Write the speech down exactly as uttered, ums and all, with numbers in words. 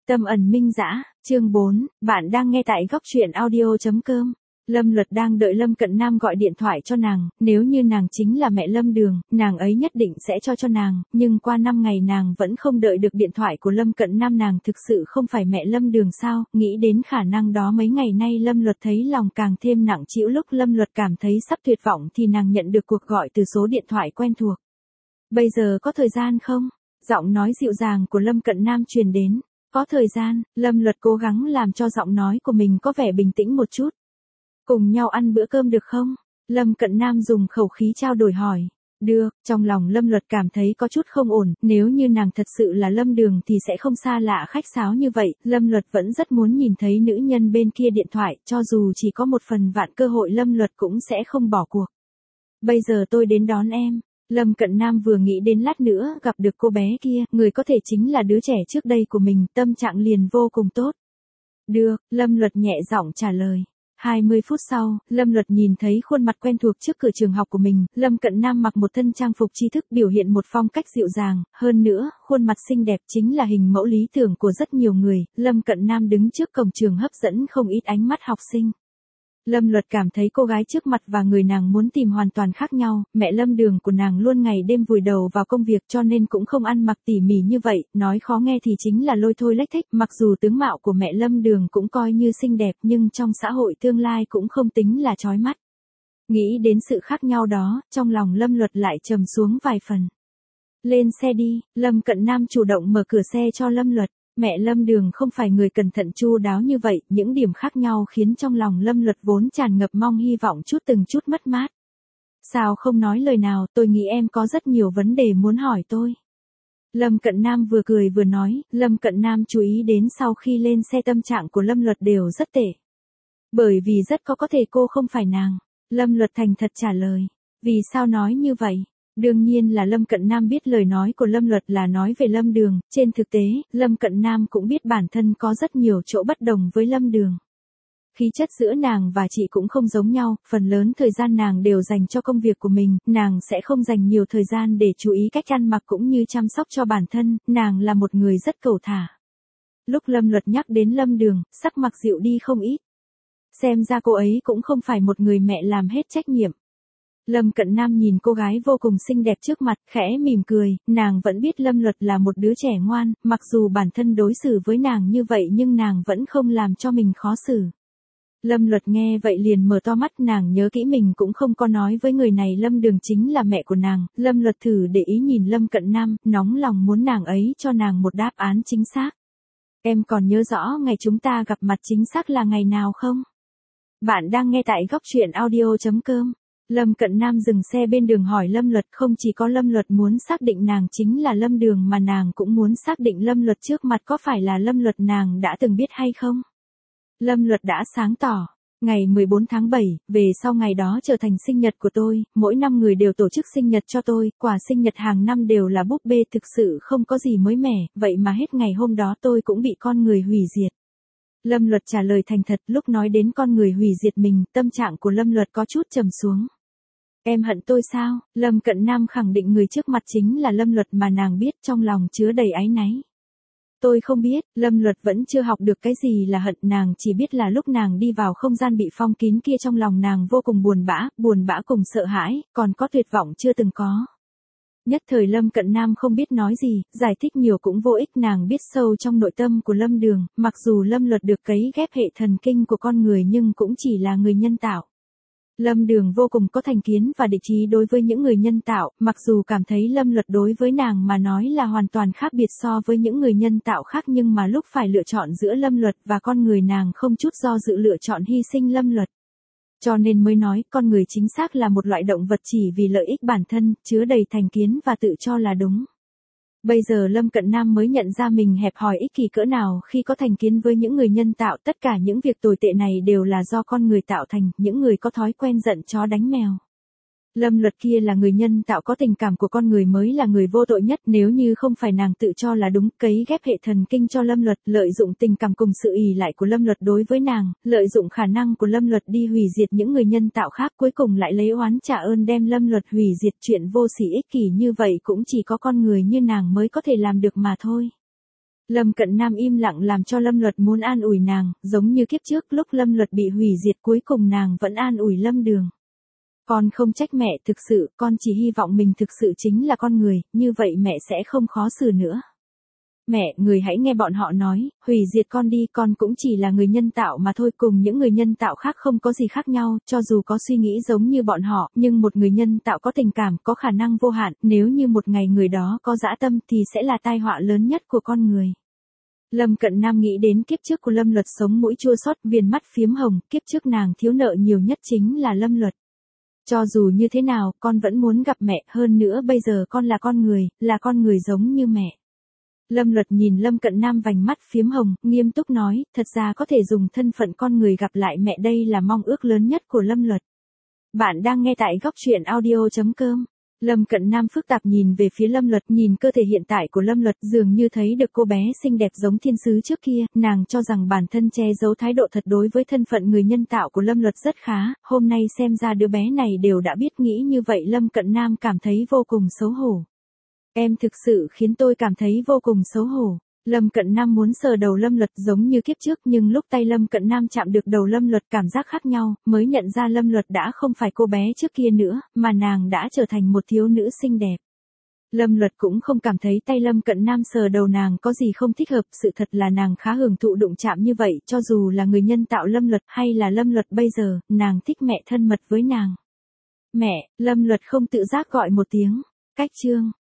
Tâm ẩn minh dã, chương bốn, bạn đang nghe tại góc truyện audio chấm com. Lâm Luật đang đợi Lâm Cận Nam gọi điện thoại cho nàng, nếu như nàng chính là mẹ Lâm Đường, nàng ấy nhất định sẽ cho cho nàng, nhưng qua năm ngày nàng vẫn không đợi được điện thoại của Lâm Cận Nam. Nàng thực sự không phải mẹ Lâm Đường sao? Nghĩ đến khả năng đó mấy ngày nay Lâm Luật thấy lòng càng thêm nặng trĩu. Lúc Lâm Luật cảm thấy sắp tuyệt vọng thì nàng nhận được cuộc gọi từ số điện thoại quen thuộc. Bây giờ có thời gian không? Giọng nói dịu dàng của Lâm Cận Nam truyền đến. Có thời gian. Lâm Luật cố gắng làm cho giọng nói của mình có vẻ bình tĩnh một chút. Cùng nhau ăn bữa cơm được không? Lâm Cận Nam dùng khẩu khí trao đổi hỏi. Được. Trong lòng Lâm Luật cảm thấy có chút không ổn, nếu như nàng thật sự là Lâm Đường thì sẽ không xa lạ khách sáo như vậy. Lâm Luật vẫn rất muốn nhìn thấy nữ nhân bên kia điện thoại, cho dù chỉ có một phần vạn cơ hội Lâm Luật cũng sẽ không bỏ cuộc. Bây giờ tôi đến đón em. Lâm Cận Nam vừa nghĩ đến lát nữa gặp được cô bé kia, người có thể chính là đứa trẻ trước đây của mình, tâm trạng liền vô cùng tốt. Được, Lâm Luật nhẹ giọng trả lời. hai mươi phút sau, Lâm Luật nhìn thấy khuôn mặt quen thuộc trước cửa trường học của mình. Lâm Cận Nam mặc một thân trang phục tri thức, biểu hiện một phong cách dịu dàng, hơn nữa, khuôn mặt xinh đẹp chính là hình mẫu lý tưởng của rất nhiều người. Lâm Cận Nam đứng trước cổng trường hấp dẫn không ít ánh mắt học sinh. Lâm Luật cảm thấy cô gái trước mặt và người nàng muốn tìm hoàn toàn khác nhau. Mẹ Lâm Đường của nàng luôn ngày đêm vùi đầu vào công việc cho nên cũng không ăn mặc tỉ mỉ như vậy, nói khó nghe thì chính là lôi thôi lếch thếch. Mặc dù tướng mạo của mẹ Lâm Đường cũng coi như xinh đẹp nhưng trong xã hội tương lai cũng không tính là chói mắt. Nghĩ đến sự khác nhau đó, trong lòng Lâm Luật lại trầm xuống vài phần. Lên xe đi. Lâm Cận Nam chủ động mở cửa xe cho Lâm Luật. Mẹ Lâm Đường không phải người cẩn thận chu đáo như vậy, những điểm khác nhau khiến trong lòng Lâm Luật vốn tràn ngập mong hy vọng chút từng chút mất mát. Sao không nói lời nào, tôi nghĩ em có rất nhiều vấn đề muốn hỏi tôi. Lâm Cận Nam vừa cười vừa nói. Lâm Cận Nam chú ý đến sau khi lên xe tâm trạng của Lâm Luật đều rất tệ. Bởi vì rất có có thể cô không phải nàng. Lâm Luật thành thật trả lời. Vì sao nói như vậy? Đương nhiên là Lâm Cận Nam biết lời nói của Lâm Luật là nói về Lâm Đường, trên thực tế, Lâm Cận Nam cũng biết bản thân có rất nhiều chỗ bất đồng với Lâm Đường. Khí chất giữa nàng và chị cũng không giống nhau, phần lớn thời gian nàng đều dành cho công việc của mình, nàng sẽ không dành nhiều thời gian để chú ý cách ăn mặc cũng như chăm sóc cho bản thân, nàng là một người rất cẩu thả. Lúc Lâm Luật nhắc đến Lâm Đường, sắc mặt dịu đi không ít. Xem ra cô ấy cũng không phải một người mẹ làm hết trách nhiệm. Lâm Cận Nam nhìn cô gái vô cùng xinh đẹp trước mặt, khẽ mỉm cười, nàng vẫn biết Lâm Luật là một đứa trẻ ngoan, mặc dù bản thân đối xử với nàng như vậy nhưng nàng vẫn không làm cho mình khó xử. Lâm Luật nghe vậy liền mở to mắt, nàng nhớ kỹ mình cũng không có nói với người này Lâm Đường chính là mẹ của nàng. Lâm Luật thử để ý nhìn Lâm Cận Nam, nóng lòng muốn nàng ấy cho nàng một đáp án chính xác. Em còn nhớ rõ ngày chúng ta gặp mặt chính xác là ngày nào không? Bạn đang nghe tại góc truyện audio chấm com. Lâm Cận Nam dừng xe bên đường hỏi Lâm Luật, không chỉ có Lâm Luật muốn xác định nàng chính là Lâm Đường mà nàng cũng muốn xác định Lâm Luật trước mặt có phải là Lâm Luật nàng đã từng biết hay không. Lâm Luật đã sáng tỏ. Ngày mười bốn tháng bảy, về sau ngày đó trở thành sinh nhật của tôi, mỗi năm người đều tổ chức sinh nhật cho tôi, quà sinh nhật hàng năm đều là búp bê, thực sự không có gì mới mẻ, vậy mà hết ngày hôm đó tôi cũng bị con người hủy diệt. Lâm Luật trả lời thành thật, lúc nói đến con người hủy diệt mình, tâm trạng của Lâm Luật có chút trầm xuống. Em hận tôi sao? Lâm Cận Nam khẳng định người trước mặt chính là Lâm Luật mà nàng biết, trong lòng chứa đầy áy náy. Tôi không biết. Lâm Luật vẫn chưa học được cái gì là hận, nàng chỉ biết là lúc nàng đi vào không gian bị phong kín kia trong lòng nàng vô cùng buồn bã, buồn bã cùng sợ hãi, còn có tuyệt vọng chưa từng có. Nhất thời Lâm Cận Nam không biết nói gì, giải thích nhiều cũng vô ích, nàng biết sâu trong nội tâm của Lâm Đường, mặc dù Lâm Luật được cấy ghép hệ thần kinh của con người nhưng cũng chỉ là người nhân tạo. Lâm Đường vô cùng có thành kiến và địch ý đối với những người nhân tạo, mặc dù cảm thấy Lâm Luật đối với nàng mà nói là hoàn toàn khác biệt so với những người nhân tạo khác, nhưng mà lúc phải lựa chọn giữa Lâm Luật và con người nàng không chút do dự lựa chọn hy sinh Lâm Luật. Cho nên mới nói, con người chính xác là một loại động vật chỉ vì lợi ích bản thân, chứa đầy thành kiến và tự cho là đúng. Bây giờ Lâm Cận Nam mới nhận ra mình hẹp hòi ích kỷ cỡ nào khi có thành kiến với những người nhân tạo, tất cả những việc tồi tệ này đều là do con người tạo thành, những người có thói quen giận chó đánh mèo. Lâm Luật kia là người nhân tạo, có tình cảm của con người mới là người vô tội nhất, nếu như không phải nàng tự cho là đúng, cấy ghép hệ thần kinh cho Lâm Luật, lợi dụng tình cảm cùng sự ỷ lại của Lâm Luật đối với nàng, lợi dụng khả năng của Lâm Luật đi hủy diệt những người nhân tạo khác, cuối cùng lại lấy oán trả ơn đem Lâm Luật hủy diệt, chuyện vô sỉ ích kỷ như vậy cũng chỉ có con người như nàng mới có thể làm được mà thôi. Lâm Cận Nam im lặng làm cho Lâm Luật muốn an ủi nàng, giống như kiếp trước lúc Lâm Luật bị hủy diệt cuối cùng nàng vẫn an ủi Lâm Đường. Con không trách mẹ, thực sự, con chỉ hy vọng mình thực sự chính là con người, như vậy mẹ sẽ không khó xử nữa. Mẹ, người hãy nghe bọn họ nói, hủy diệt con đi, con cũng chỉ là người nhân tạo mà thôi, cùng những người nhân tạo khác không có gì khác nhau, cho dù có suy nghĩ giống như bọn họ, nhưng một người nhân tạo có tình cảm, có khả năng vô hạn, nếu như một ngày người đó có dã tâm thì sẽ là tai họa lớn nhất của con người. Lâm Cận Nam nghĩ đến kiếp trước của Lâm Luật sống mũi chua xót, viền mắt phiếm hồng, kiếp trước nàng thiếu nợ nhiều nhất chính là Lâm Luật. Cho dù như thế nào, con vẫn muốn gặp mẹ, hơn nữa bây giờ con là con người, là con người giống như mẹ. Lâm Luật nhìn Lâm Cận Nam vành mắt phiếm hồng, nghiêm túc nói, thật ra có thể dùng thân phận con người gặp lại mẹ, đây là mong ước lớn nhất của Lâm Luật. Bạn đang nghe tại góc truyện audio chấm com. Lâm Cận Nam phức tạp nhìn về phía Lâm Luật, nhìn cơ thể hiện tại của Lâm Luật, dường như thấy được cô bé xinh đẹp giống thiên sứ trước kia, nàng cho rằng bản thân che giấu thái độ thật đối với thân phận người nhân tạo của Lâm Luật rất khá, hôm nay xem ra đứa bé này đều đã biết nghĩ như vậy, Lâm Cận Nam cảm thấy vô cùng xấu hổ. Em thực sự khiến tôi cảm thấy vô cùng xấu hổ. Lâm Cận Nam muốn sờ đầu Lâm Luật giống như kiếp trước, nhưng lúc tay Lâm Cận Nam chạm được đầu Lâm Luật cảm giác khác nhau, mới nhận ra Lâm Luật đã không phải cô bé trước kia nữa, mà nàng đã trở thành một thiếu nữ xinh đẹp. Lâm Luật cũng không cảm thấy tay Lâm Cận Nam sờ đầu nàng có gì không thích hợp, sự thật là nàng khá hưởng thụ đụng chạm như vậy, cho dù là người nhân tạo Lâm Luật hay là Lâm Luật bây giờ, nàng thích mẹ thân mật với nàng. Mẹ, Lâm Luật không tự giác gọi một tiếng. Cách chương